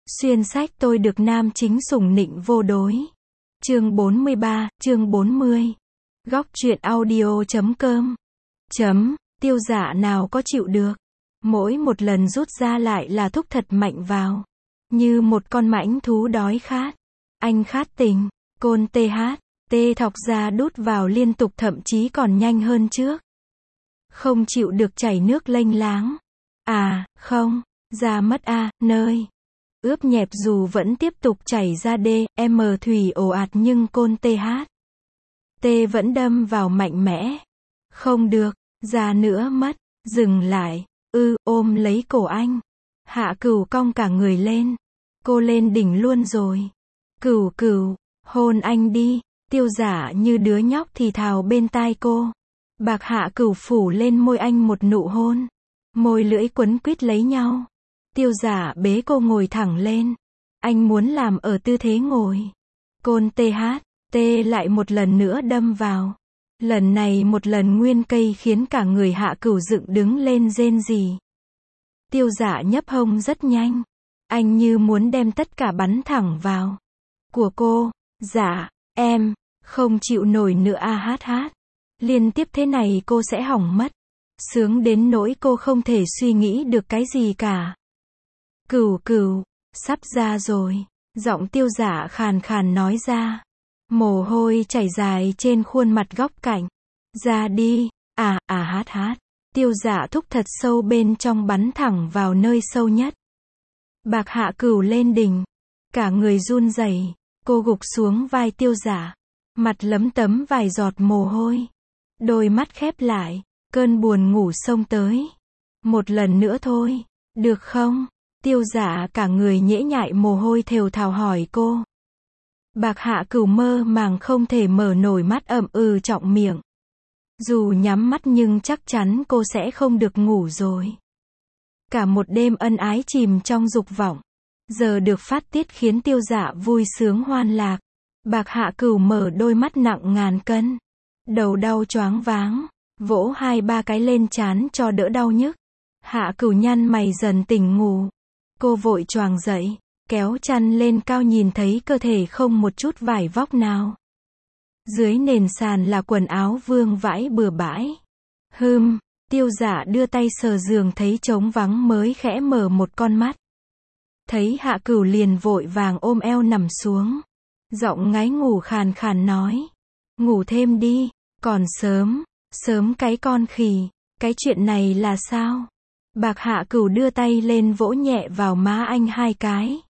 Xuyên sách tôi được nam chính sủng nịnh vô đối. Chương 43, chương 40. Góc truyện audio.com. Tiêu Dạ nào có chịu được. Mỗi một lần rút ra lại là thúc thật mạnh vào. Như một con mãnh thú đói khát. Anh khát tình, côn tê thọc ra đút vào liên tục, thậm chí còn nhanh hơn trước. Không chịu được chảy nước lênh láng. À, không, ra mất nơi. Ướp nhẹp dù vẫn tiếp tục chảy ra thủy ồ ạt nhưng côn vẫn đâm vào mạnh mẽ. Không được, ra nữa mất, dừng lại, ôm lấy cổ anh. Hạ Cửu cong cả người lên. Cô lên đỉnh luôn rồi. Cửu, hôn anh đi. Tiêu Giả như đứa nhóc thì thào bên tai cô. Bạc Hạ Cửu phủ lên môi anh một nụ hôn. Môi lưỡi quấn quýt lấy nhau. Tiêu Giả bế cô ngồi thẳng lên. Anh muốn làm ở tư thế ngồi. Côn lại một lần nữa đâm vào. Lần này một lần nguyên cây khiến cả người Hạ Cửu dựng đứng lên rên rỉ. Tiêu Giả nhấp hông rất nhanh. Anh như muốn đem tất cả bắn thẳng vào. Của cô. Dạ, em, không chịu nổi nữa Liên tiếp thế này cô sẽ hỏng mất. Sướng đến nỗi cô không thể suy nghĩ được cái gì cả. Cửu, sắp ra rồi. Giọng Tiêu Giả khàn khàn nói ra. Mồ hôi chảy dài trên khuôn mặt góc cạnh. Ra đi, Tiêu Giả thúc thật sâu bên trong, bắn thẳng vào nơi sâu nhất. Bạc Hạ Cửu lên đỉnh. Cả người run rẩy. Cô gục xuống vai Tiêu Giả. Mặt lấm tấm vài giọt mồ hôi. Đôi mắt khép lại. Cơn buồn ngủ xông tới. Một lần nữa thôi, được không? Tiêu Giả cả người nhễ nhại mồ hôi thều thào hỏi cô. Bạc Hạ Cửu mơ màng không thể mở nổi mắt, trọng miệng. Dù nhắm mắt nhưng chắc chắn cô sẽ không được ngủ rồi. Cả một đêm ân ái chìm trong dục vọng. Giờ được phát tiết khiến Tiêu Giả vui sướng hoan lạc. Bạc Hạ Cửu mở đôi mắt nặng ngàn cân. Đầu đau choáng váng. Vỗ 2-3 cái lên trán cho đỡ đau nhức. Hạ Cửu nhăn mày dần tỉnh ngủ. Cô vội choàng dậy, kéo chăn lên cao, nhìn thấy cơ thể không một chút vải vóc nào. Dưới nền sàn là quần áo vương vãi bừa bãi. Tiêu Giả đưa tay sờ giường thấy trống vắng mới khẽ mở một con mắt. Thấy Hạ Cửu liền vội vàng ôm eo nằm xuống. Giọng ngái ngủ khàn khàn nói. Ngủ thêm đi, còn sớm cái con khỉ, cái chuyện này là sao? Bạc Hạ Cửu đưa tay lên vỗ nhẹ vào má anh 2 cái.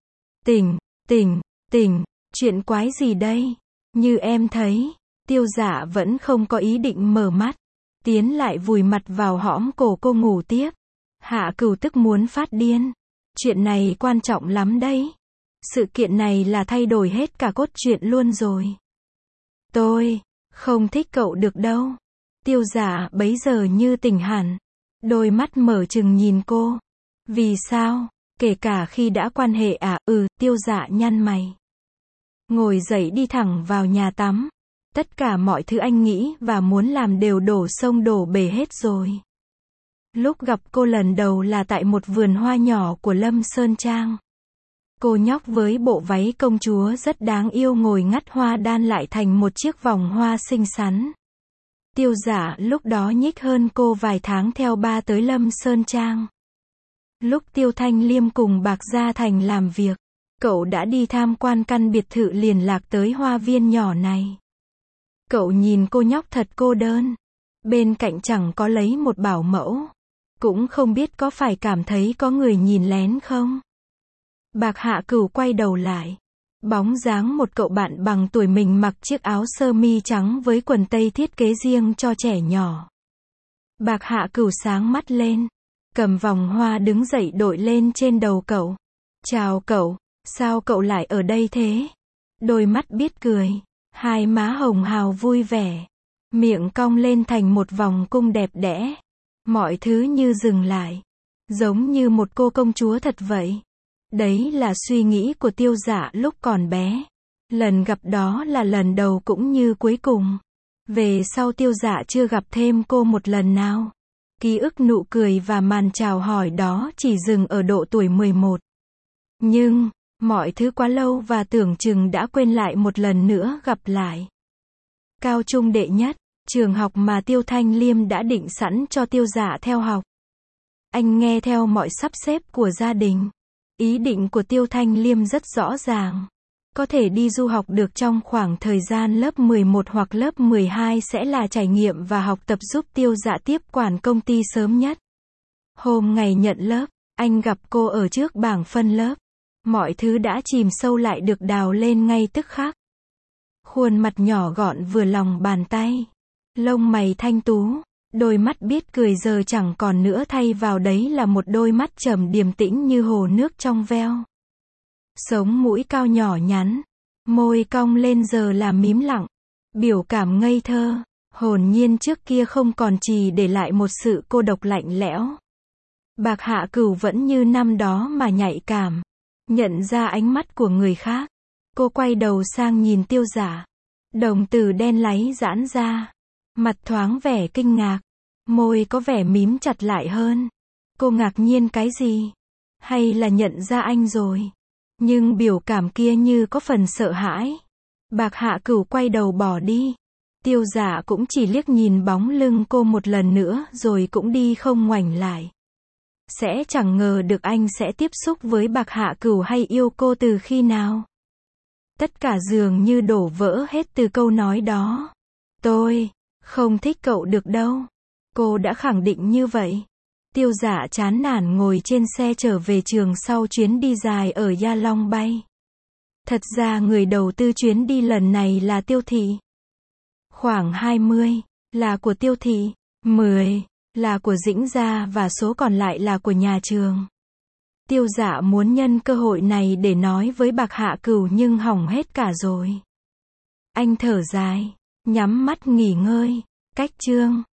Tỉnh, chuyện quái gì đây? Như em thấy, Tiêu Giả vẫn không có ý định mở mắt. Tiến lại vùi mặt vào hõm cổ cô ngủ tiếp. Hạ Cửu tức muốn phát điên. Chuyện này quan trọng lắm đấy. Sự kiện này là thay đổi hết cả cốt truyện luôn rồi. Tôi không thích cậu được đâu. Tiêu Giả bấy giờ như tỉnh hẳn. Đôi mắt mở trừng nhìn cô. Vì sao? Kể cả khi đã quan hệ Tiêu Giả nhăn mày. Ngồi dậy đi thẳng vào nhà tắm. Tất cả mọi thứ anh nghĩ và muốn làm đều đổ sông đổ bể hết rồi. Lúc gặp cô lần đầu là tại một vườn hoa nhỏ của Lâm Sơn Trang. Cô nhóc với bộ váy công chúa rất đáng yêu ngồi ngắt hoa đan lại thành một chiếc vòng hoa xinh xắn. Tiêu Giả lúc đó nhích hơn cô vài tháng theo ba tới Lâm Sơn Trang. Lúc Tiêu Thanh Liêm cùng Bạc Gia Thành làm việc, cậu đã đi tham quan căn biệt thự liền lạc tới hoa viên nhỏ này. Cậu nhìn cô nhóc thật cô đơn. Bên cạnh chẳng có lấy một bảo mẫu. Cũng không biết có phải cảm thấy có người nhìn lén không? Bạc Hạ Cửu quay đầu lại. Bóng dáng một cậu bạn bằng tuổi mình mặc chiếc áo sơ mi trắng với quần tây thiết kế riêng cho trẻ nhỏ. Bạc Hạ Cửu sáng mắt lên. Cầm vòng hoa đứng dậy đội lên trên đầu cậu. Chào cậu, sao cậu lại ở đây thế? Đôi mắt biết cười. 2 má hồng hào vui vẻ. Miệng cong lên thành một vòng cung đẹp đẽ. Mọi thứ như dừng lại. Giống như một cô công chúa thật vậy. Đấy là suy nghĩ của Tiêu Giả lúc còn bé. Lần gặp đó là lần đầu cũng như cuối cùng. Về sau Tiêu Giả chưa gặp thêm cô một lần nào. Ký ức nụ cười và màn chào hỏi đó chỉ dừng ở độ tuổi 11. Nhưng, mọi thứ quá lâu và tưởng chừng đã quên lại một lần nữa gặp lại. Cao trung đệ nhất, trường học mà Tiêu Thanh Liêm đã định sẵn cho Tiêu Dạ theo học. Anh nghe theo mọi sắp xếp của gia đình. Ý định của Tiêu Thanh Liêm rất rõ ràng. Có thể đi du học được trong khoảng thời gian lớp 11 hoặc lớp 12 sẽ là trải nghiệm và học tập giúp Tiêu Dạ tiếp quản công ty sớm nhất. Hôm ngày nhận lớp, anh gặp cô ở trước bảng phân lớp. Mọi thứ đã chìm sâu lại được đào lên ngay tức khắc. Khuôn mặt nhỏ gọn vừa lòng bàn tay. Lông mày thanh tú. Đôi mắt biết cười giờ chẳng còn nữa, thay vào đấy là một đôi mắt trầm điềm tĩnh như hồ nước trong veo. Sống mũi cao nhỏ nhắn. Môi cong lên giờ là mím lặng. Biểu cảm ngây thơ, hồn nhiên trước kia không còn, chỉ để lại một sự cô độc lạnh lẽo. Bạc Hạ Cửu vẫn như năm đó mà nhạy cảm. Nhận ra ánh mắt của người khác. Cô quay đầu sang nhìn Tiêu Dạ. Đồng tử đen láy giãn ra. Mặt thoáng vẻ kinh ngạc. Môi có vẻ mím chặt lại hơn. Cô ngạc nhiên cái gì? Hay là nhận ra anh rồi? Nhưng biểu cảm kia như có phần sợ hãi. Bạc Hạ Cửu quay đầu bỏ đi. Tiêu Dạ cũng chỉ liếc nhìn bóng lưng cô một lần nữa rồi cũng đi không ngoảnh lại. Sẽ chẳng ngờ được anh sẽ tiếp xúc với Bạc Hạ Cửu hay yêu cô từ khi nào. Tất cả dường như đổ vỡ hết từ câu nói đó. Tôi không thích cậu được đâu. Cô đã khẳng định như vậy. Tiêu Dạ chán nản ngồi trên xe trở về trường sau chuyến đi dài ở Gia Long Bay. Thật ra người đầu tư chuyến đi lần này là Tiêu Thị. Khoảng 20 là của Tiêu Thị, 10 là của Dĩnh Gia và số còn lại là của nhà trường. Tiêu Dạ muốn nhân cơ hội này để nói với Bạc Hạ Cửu nhưng hỏng hết cả rồi. Anh thở dài, nhắm mắt nghỉ ngơi. Cách chương